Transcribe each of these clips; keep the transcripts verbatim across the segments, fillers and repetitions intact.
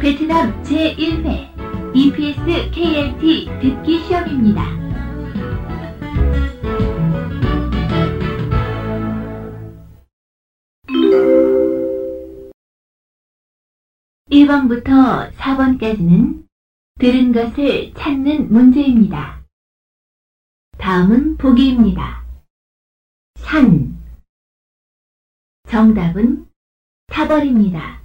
베트남 제일 회 이피에스 케이엘티 듣기 시험입니다. 일 번부터 사 번까지는 들은 것을 찾는 문제입니다. 다음은 보기입니다. 산. 정답은 타벌입니다.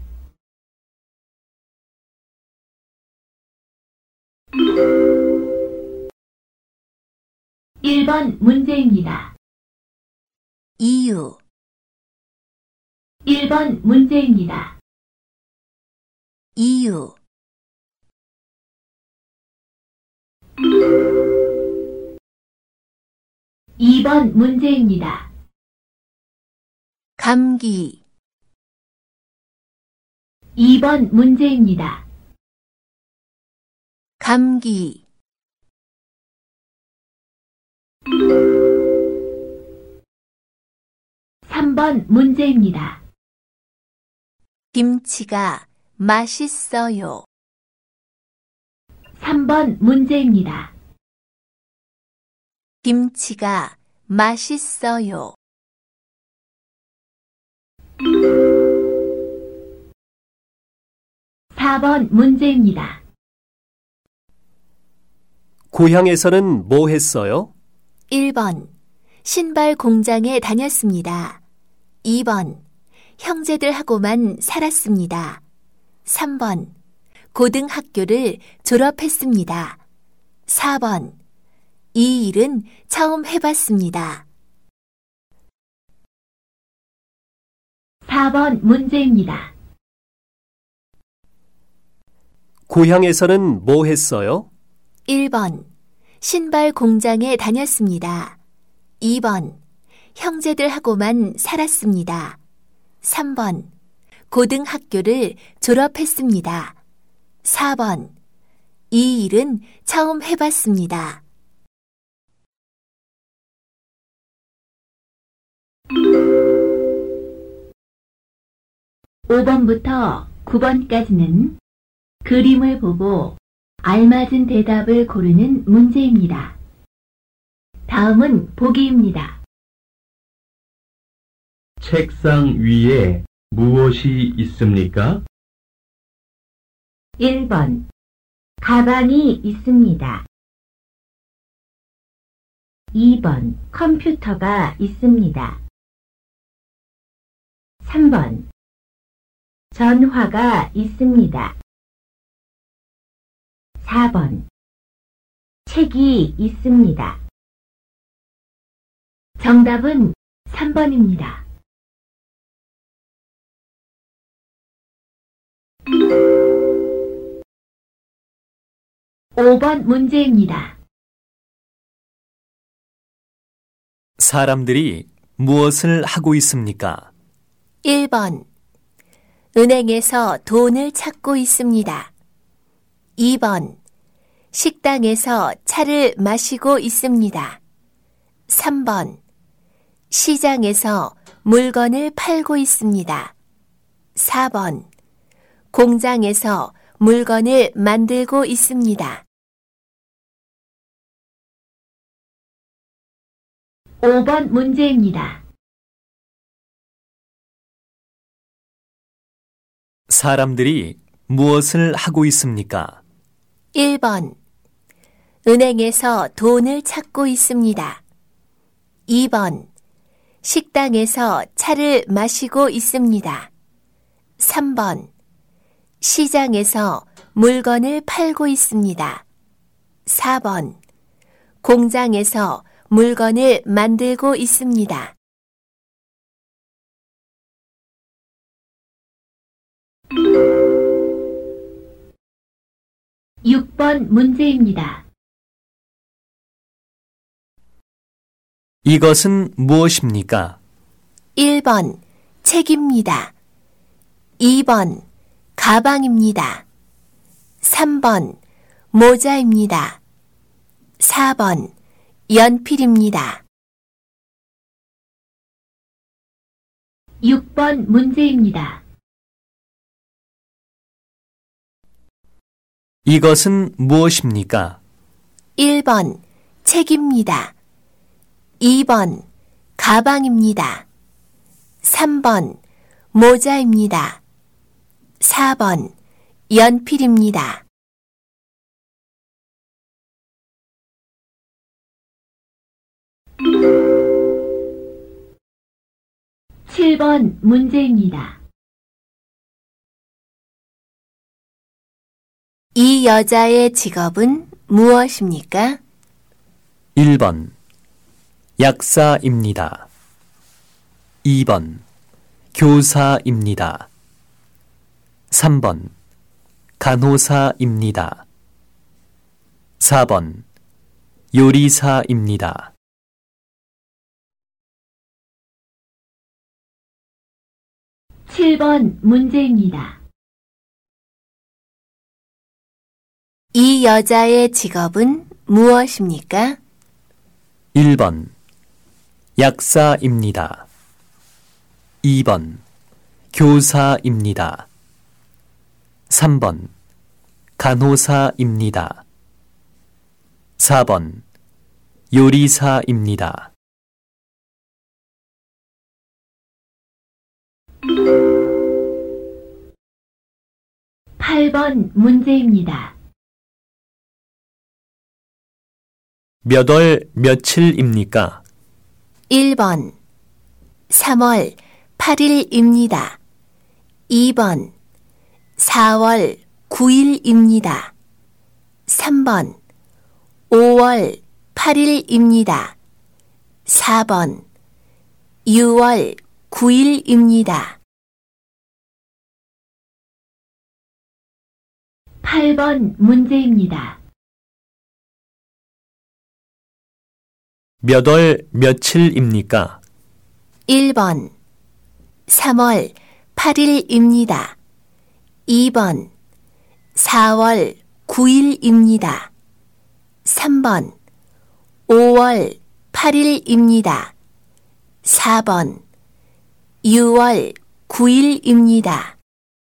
일 번 문제입니다. 이유. 일 번 문제입니다. 이유. 이 번 문제입니다. 감기. 이 번 문제입니다. 감기. 삼 번 문제입니다. 김치가 맛있어요. 삼 번 문제입니다. 김치가 맛있어요. 사 번 문제입니다. 고향에서는 뭐 했어요? 일 번. 신발 공장에 다녔습니다. 이 번. 형제들하고만 살았습니다. 삼 번. 고등학교를 졸업했습니다. 사 번. 이 일은 처음 해봤습니다. 사 번 문제입니다. 고향에서는 뭐 했어요? 일 번. 신발 공장에 다녔습니다. 이 번. 형제들하고만 살았습니다. 삼 번. 고등학교를 졸업했습니다. 사 번. 이 일은 처음 해봤습니다. 오 번부터 구 번까지는 그림을 보고 알맞은 대답을 고르는 문제입니다. 다음은 보기입니다. 책상 위에 무엇이 있습니까? 일 번. 가방이 있습니다. 이 번. 컴퓨터가 있습니다. 삼 번. 전화가 있습니다. 사 번. 책이 있습니다. 정답은 삼 번입니다. 오 번 문제입니다. 사람들이 무엇을 하고 있습니까? 일 번. 은행에서 돈을 찾고 있습니다. 이 번. 식당에서 차를 마시고 있습니다. 삼 번. 시장에서 물건을 팔고 있습니다. 사 번. 공장에서 물건을 만들고 있습니다. 오 번 문제입니다. 사람들이 무엇을 하고 있습니까? 일 번. 은행에서 돈을 찾고 있습니다. 이 번. 식당에서 차를 마시고 있습니다. 삼 번. 시장에서 물건을 팔고 있습니다. 사 번. 공장에서 물건을 만들고 있습니다. 육 번 문제입니다. 이것은 무엇입니까? 일 번. 책입니다. 이 번. 가방입니다. 삼 번. 모자입니다. 사 번. 연필입니다. 육 번 문제입니다. 이것은 무엇입니까? 일 번 책입니다. 이 번 가방입니다. 삼 번 모자입니다. 사 번 연필입니다. 칠 번 문제입니다. 이 여자의 직업은 무엇입니까? 일 번 약사입니다. 이 번 교사입니다. 삼 번 간호사입니다. 사 번 요리사입니다. 칠 번 문제입니다. 이 여자의 직업은 무엇입니까? 일 번 약사입니다. 이 번 교사입니다. 삼 번 간호사입니다. 사 번 요리사입니다. 팔 번 문제입니다. 몇 월 며칠입니까? 일 번 삼월 팔일입니다. 이 번 사월 구일입니다. 삼 번 오월 팔일입니다. 사 번 유월 구일입니다. 팔 번 문제입니다. 몇 월 며칠입니까? 일 번 삼월 팔일입니다. 이 번 사월 구일입니다. 삼 번 오월 팔일입니다. 사 번 유월 구일입니다.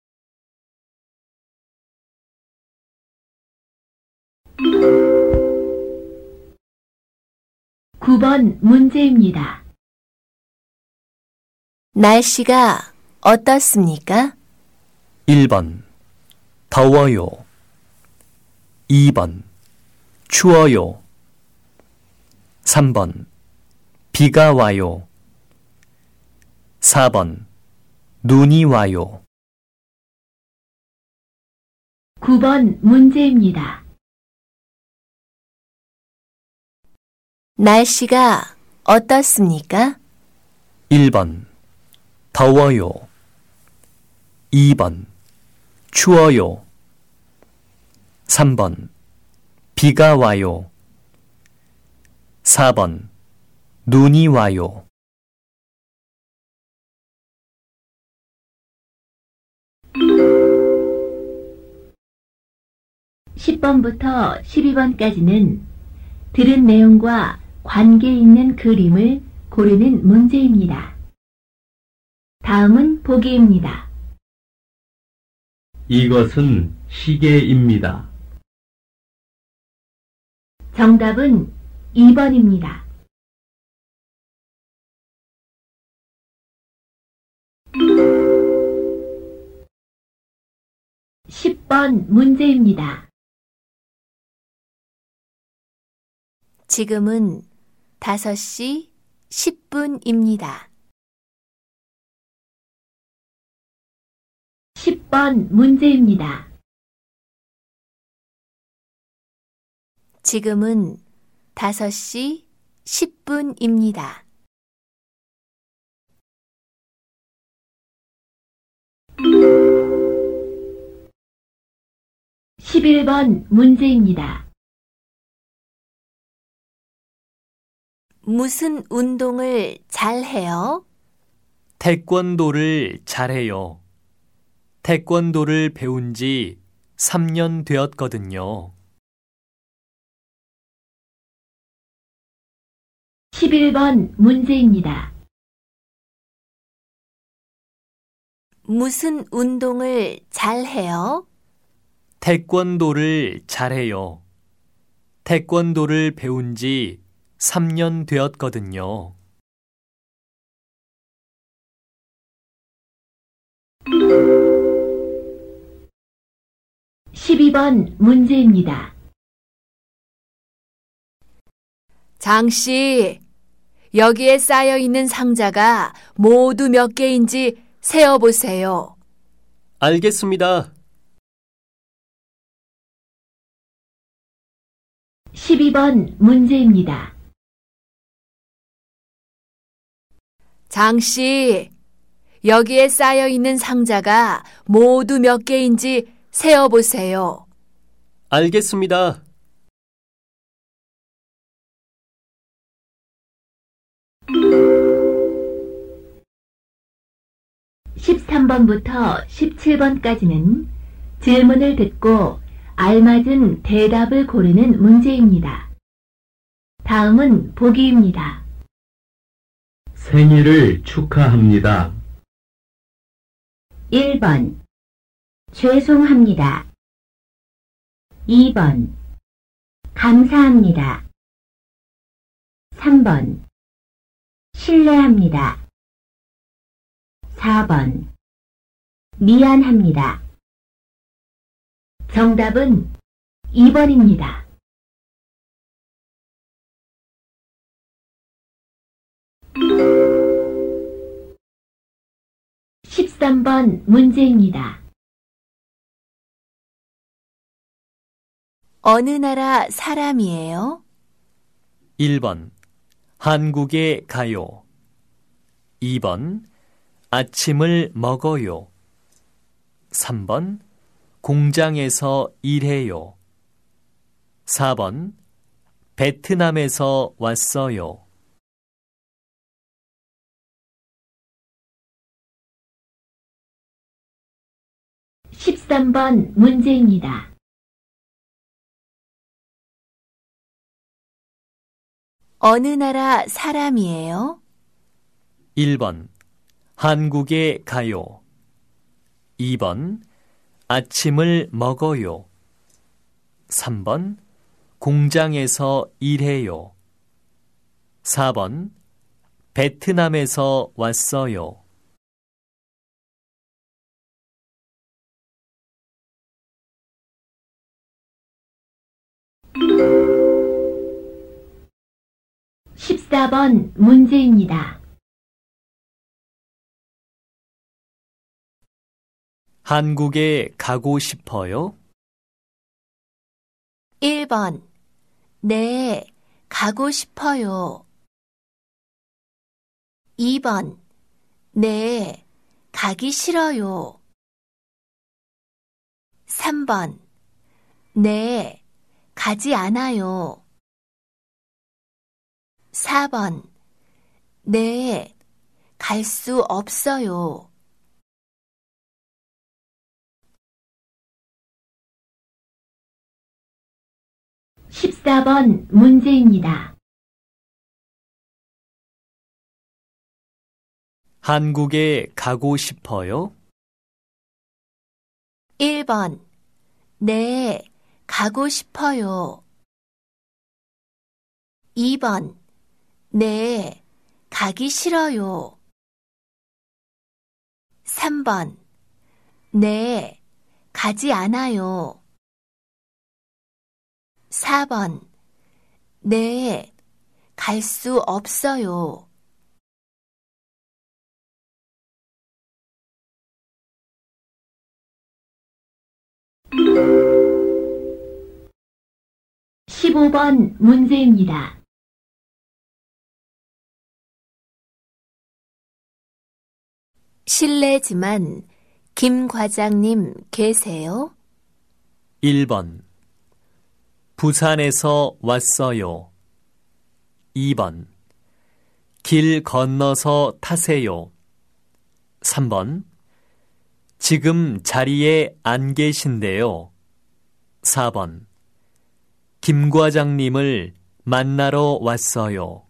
구 번 문제입니다. 날씨가 어떻습니까? 일 번 더워요. 이 번 추워요. 삼 번 비가 와요. 사 번 눈이 와요. 구 번 문제입니다. 날씨가 어떻습니까? 일 번 더워요. 이 번 추워요. 삼 번 비가 와요. 사 번 눈이 와요. 십 번부터 십이 번까지는 들은 내용과 관계 있는 그림을 고르는 문제입니다. 다음은 보기입니다. 이것은 시계입니다. 정답은 이 번입니다. 십 번 문제입니다. 지금은 다섯 시 십 분입니다. 십 번 문제입니다. 지금은 다섯 시 십 분입니다. 십일 번 문제입니다. 무슨 운동을 잘 해요? 태권도를 잘해요. 태권도를 배운 지 삼 년 되었거든요. 십일 번 문제입니다. 무슨 운동을 잘 해요? 태권도를 잘해요. 태권도를 배운 지 삼 년 되었거든요. 십이 번 문제입니다. 장씨, 여기에 쌓여 있는 상자가 모두 몇 개인지 세어보세요. 알겠습니다. 십이 번 문제입니다. 장씨, 여기에 쌓여 있는 상자가 모두 몇 개인지 세어보세요. 알겠습니다. 십삼 번부터 십칠 번까지는 질문을 듣고 알맞은 대답을 고르는 문제입니다. 다음은 보기입니다. 생일을 축하합니다. 일 번 죄송합니다. 이 번 감사합니다. 삼 번 실례합니다. 사 번 미안합니다. 정답은 이 번입니다. 십삼 번 문제입니다. 어느 나라 사람이에요? 일 번 한국에 가요. 이 번 아침을 먹어요. 삼 번 공장에서 일해요. 사 번 베트남에서 왔어요. 십삼 번 문제입니다. 어느 나라 사람이에요? 일 번 한국에 가요. 이 번 아침을 먹어요. 삼 번 공장에서 일해요. 사 번 베트남에서 왔어요. 십사 번 문제입니다. 한국에 가고 싶어요? 일 번 네, 가고 싶어요. 이 번 네, 가기 싫어요. 삼 번 네, 가지 않아요. 사 번 네, 갈 수 없어요. 십사 번 문제입니다. 한국에 가고 싶어요? 일 번 네, 가고 싶어요. 이 번 네, 가기 싫어요. 삼 번 네, 가지 않아요. 사 번 네, 갈 수 없어요. 십오 번 문제입니다. 실례지만 김 과장님 계세요? 일 번 부산에서 왔어요. 이 번 길 건너서 타세요. 삼 번 지금 자리에 안 계신데요. 사 번 김 과장님을 만나러 왔어요.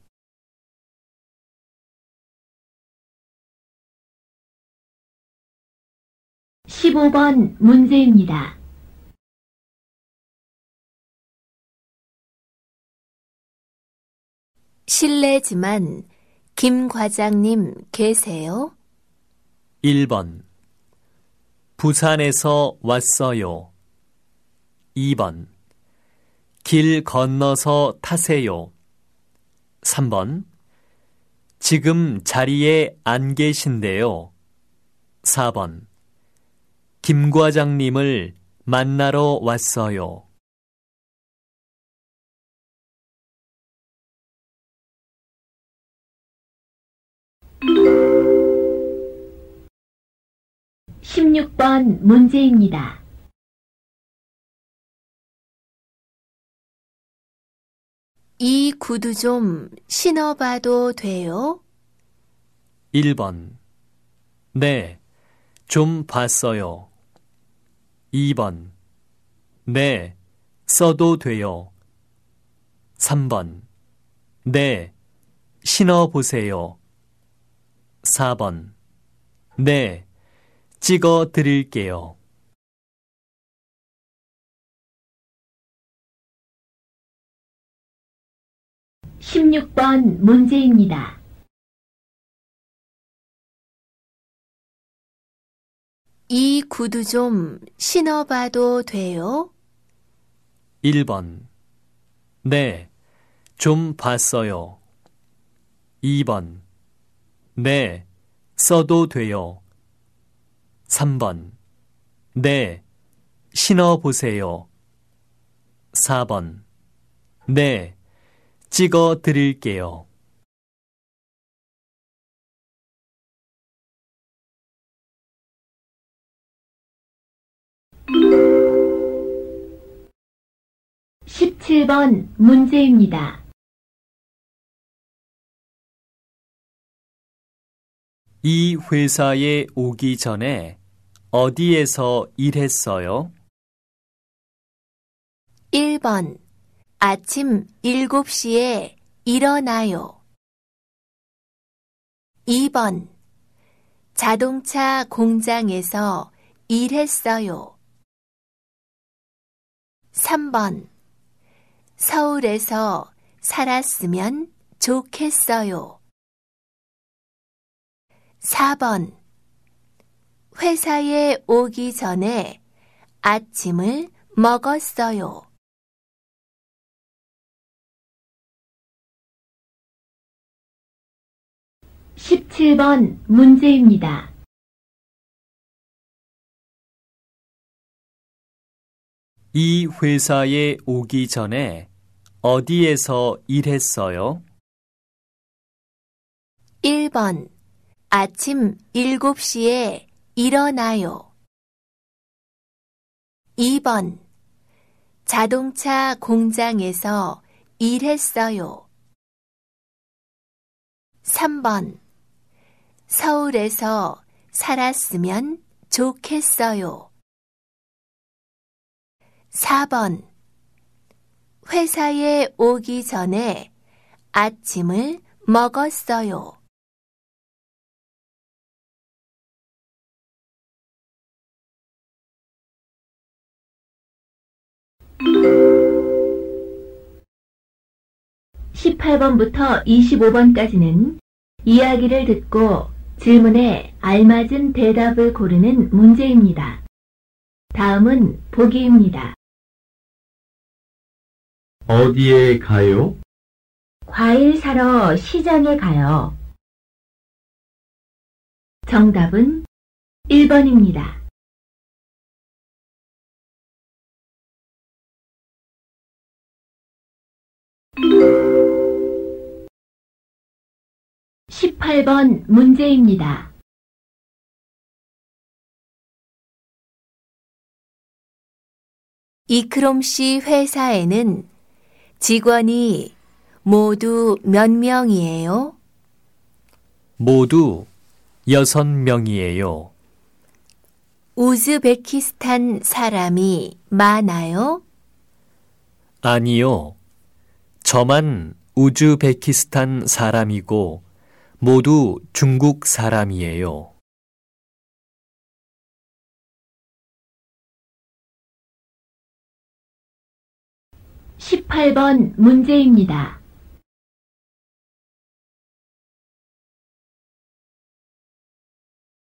십오 번 문제입니다. 실례지만 김 과장님 계세요? 일 번 부산에서 왔어요. 이 번 길 건너서 타세요. 삼 번 지금 자리에 안 계신데요. 사 번 김 과장님을 만나러 왔어요. 십육 번 문제입니다. 이 구두 좀 신어봐도 돼요? 일 번 네, 좀 봤어요. 이 번 네, 써도 돼요. 삼 번 네, 신어보세요. 사 번 네, 찍어 드릴게요. 십육 번 문제입니다. 이 구두 좀 신어봐도 돼요? 일 번 네, 좀 봤어요. 이 번 네, 써도 돼요. 삼 번 네, 신어보세요. 사 번 네, 찍어 드릴게요. 십칠 번 문제입니다. 이 회사에 오기 전에 어디에서 일했어요? 일 번 아침 일곱 시에 일어나요. 이 번 자동차 공장에서 일했어요. 삼 번 서울에서 살았으면 좋겠어요. 사 번 회사에 오기 전에 아침을 먹었어요. 십칠 번 문제입니다. 이 회사에 오기 전에 어디에서 일했어요? 일 번 아침 일곱 시에 일어나요. 이 번 자동차 공장에서 일했어요. 삼 번 서울에서 살았으면 좋겠어요. 사 번 회사에 오기 전에 아침을 먹었어요. 십팔 번부터 이십오 번까지는 이야기를 듣고 질문에 알맞은 대답을 고르는 문제입니다. 다음은 보기입니다. 어디에 가요? 과일 사러 시장에 가요. 정답은 일 번입니다. 십팔 번 문제입니다. 이크롬씨 회사에는 직원이 모두 몇 명이에요? 모두 여섯 명이에요. 우즈베키스탄 사람이 많아요? 아니요. 저만 우즈베키스탄 사람이고 모두 중국 사람이에요. 십팔 번 문제입니다.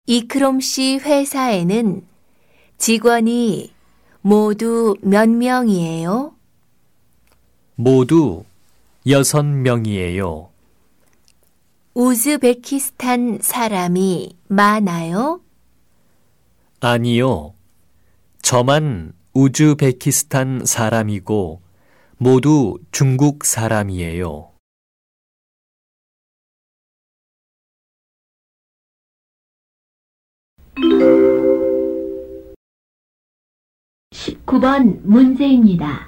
이크롬 씨 회사에는 직원이 모두 몇 명이에요? 모두 여섯 명이에요. 우즈베키스탄 사람이 많아요? 아니요. 저만 우즈베키스탄 사람이고 모두 중국 사람이에요. 십구 번 문제입니다.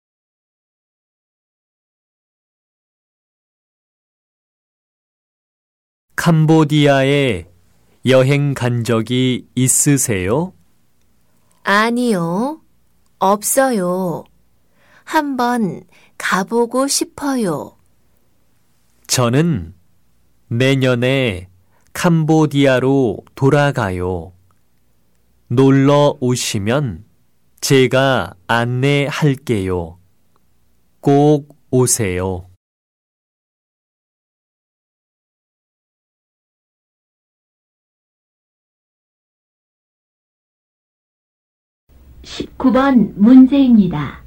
캄보디아에 여행 간 적이 있으세요? 아니요, 없어요. 한번 가보고 싶어요. 저는 내년에 캄보디아로 돌아가요. 놀러 오시면 제가 안내할게요. 꼭 오세요. 십구 번 문제입니다.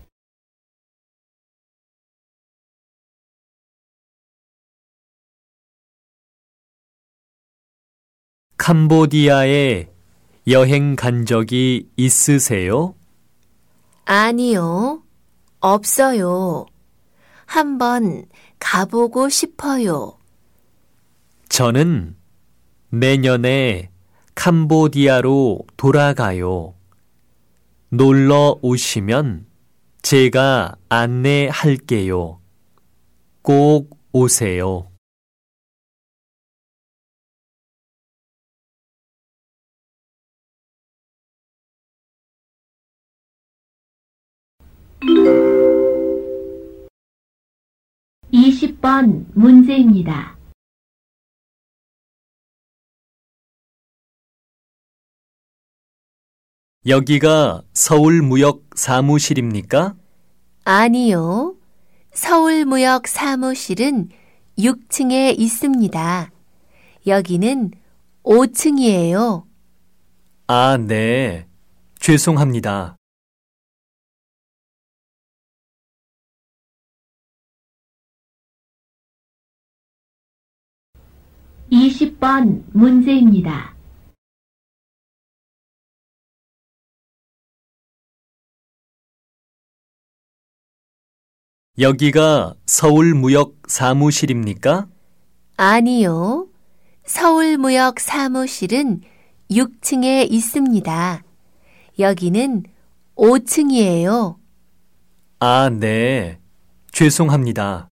캄보디아에 여행 간 적이 있으세요? 아니요, 없어요. 한번 가보고 싶어요. 저는 내년에 캄보디아로 돌아가요. 놀러 오시면 제가 안내할게요. 꼭 오세요. 이십 번 문제입니다. 여기가 서울무역 사무실입니까? 아니요, 서울무역 사무실은 육 층에 있습니다. 여기는 오 층이에요. 아, 네. 죄송합니다. 이십 번 문제입니다. 여기가 서울무역 사무실입니까? 아니요, 서울무역 사무실은 육 층에 있습니다. 여기는 오 층이에요. 아, 네. 죄송합니다.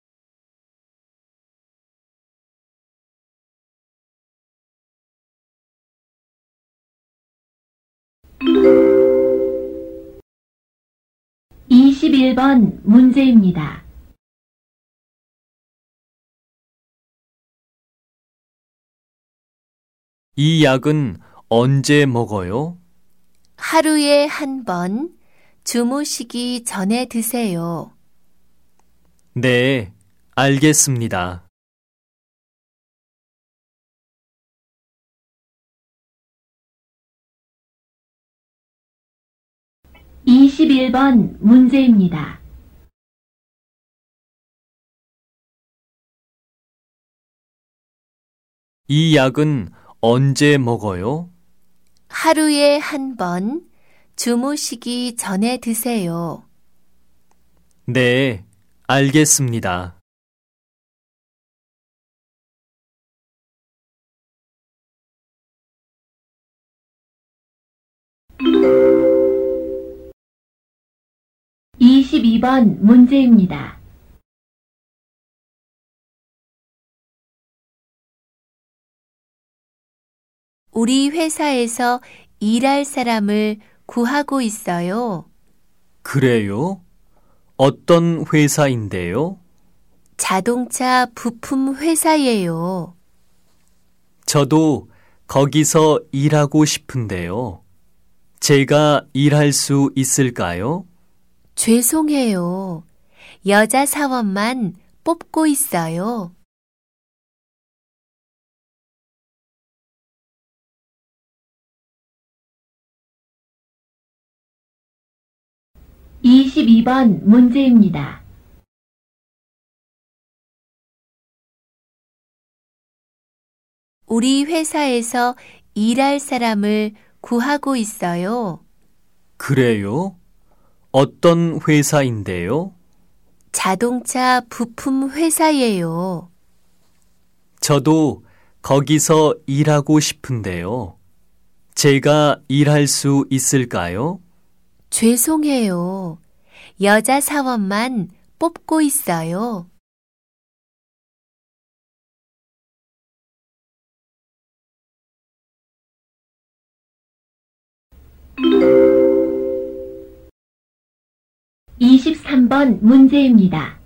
이십일 번 문제입니다. 이 약은 언제 먹어요? 하루에 한 번 주무시기 전에 드세요. 네, 알겠습니다. 이십일 번 문제입니다. 이 약은 언제 먹어요? 하루에 한 번 주무시기 전에 드세요. 네, 알겠습니다. 이십이 번 문제입니다. 우리 회사에서 일할 사람을 구하고 있어요. 그래요? 어떤 회사인데요? 자동차 부품 회사예요. 저도 거기서 일하고 싶은데요. 제가 일할 수 있을까요? 죄송해요. 여자 사원만 뽑고 있어요. 이십이 번 문제입니다. 우리 회사에서 일할 사람을 구하고 있어요. 그래요? 어떤 회사인데요? 자동차 부품 회사예요. 저도 거기서 일하고 싶은데요. 제가 일할 수 있을까요? 죄송해요. 여자 사원만 뽑고 있어요. 이십삼 번 문제입니다.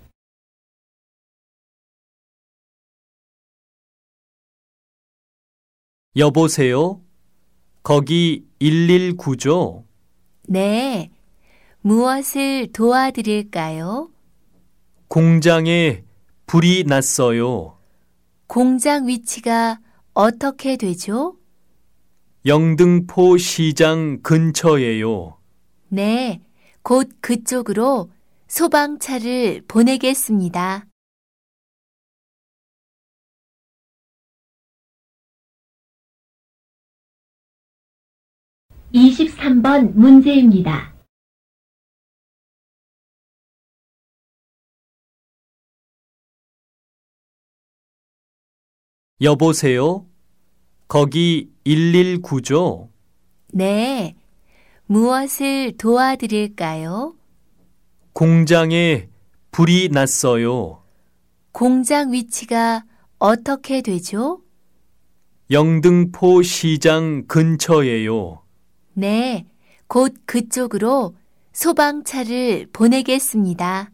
여보세요? 거기 일일구죠? 네. 무엇을 도와드릴까요? 공장에 불이 났어요. 공장 위치가 어떻게 되죠? 영등포 시장 근처예요. 네. 곧 그쪽으로 소방차를 보내겠습니다. 이십삼 번 문제입니다. 여보세요? 거기 일일구죠? 네. 무엇을 도와드릴까요? 공장에 불이 났어요. 공장 위치가 어떻게 되죠? 영등포 시장 근처예요. 네. 곧 그쪽으로 소방차를 보내겠습니다.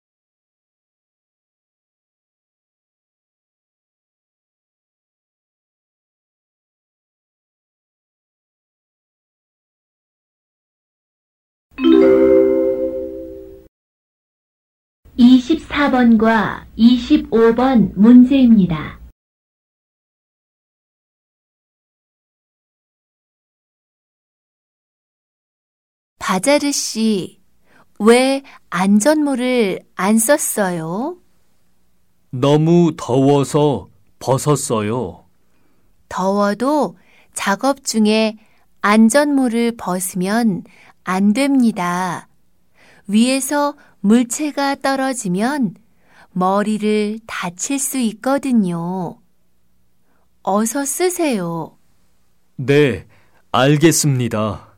이십사 번과 이십오 번 문제입니다. 바자르 씨, 왜 안전모를 안 썼어요? 너무 더워서 벗었어요. 더워도 작업 중에 안전모를 벗으면 안 됩니다. 위에서 물체가 떨어지면 머리를 다칠 수 있거든요. 어서 쓰세요. 네, 알겠습니다.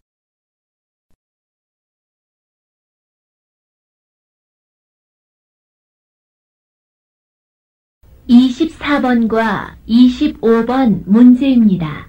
이십사 번과 이십오 번 문제입니다.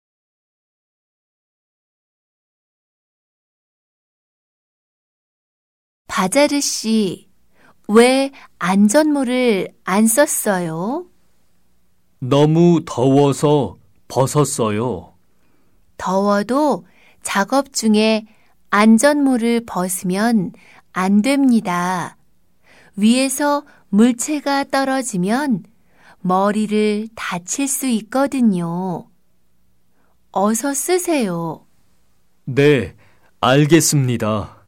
바자르 씨, 왜 안전모를 안 썼어요? 너무 더워서 벗었어요. 더워도 작업 중에 안전모를 벗으면 안 됩니다. 위에서 물체가 떨어지면 머리를 다칠 수 있거든요. 어서 쓰세요. 네, 알겠습니다.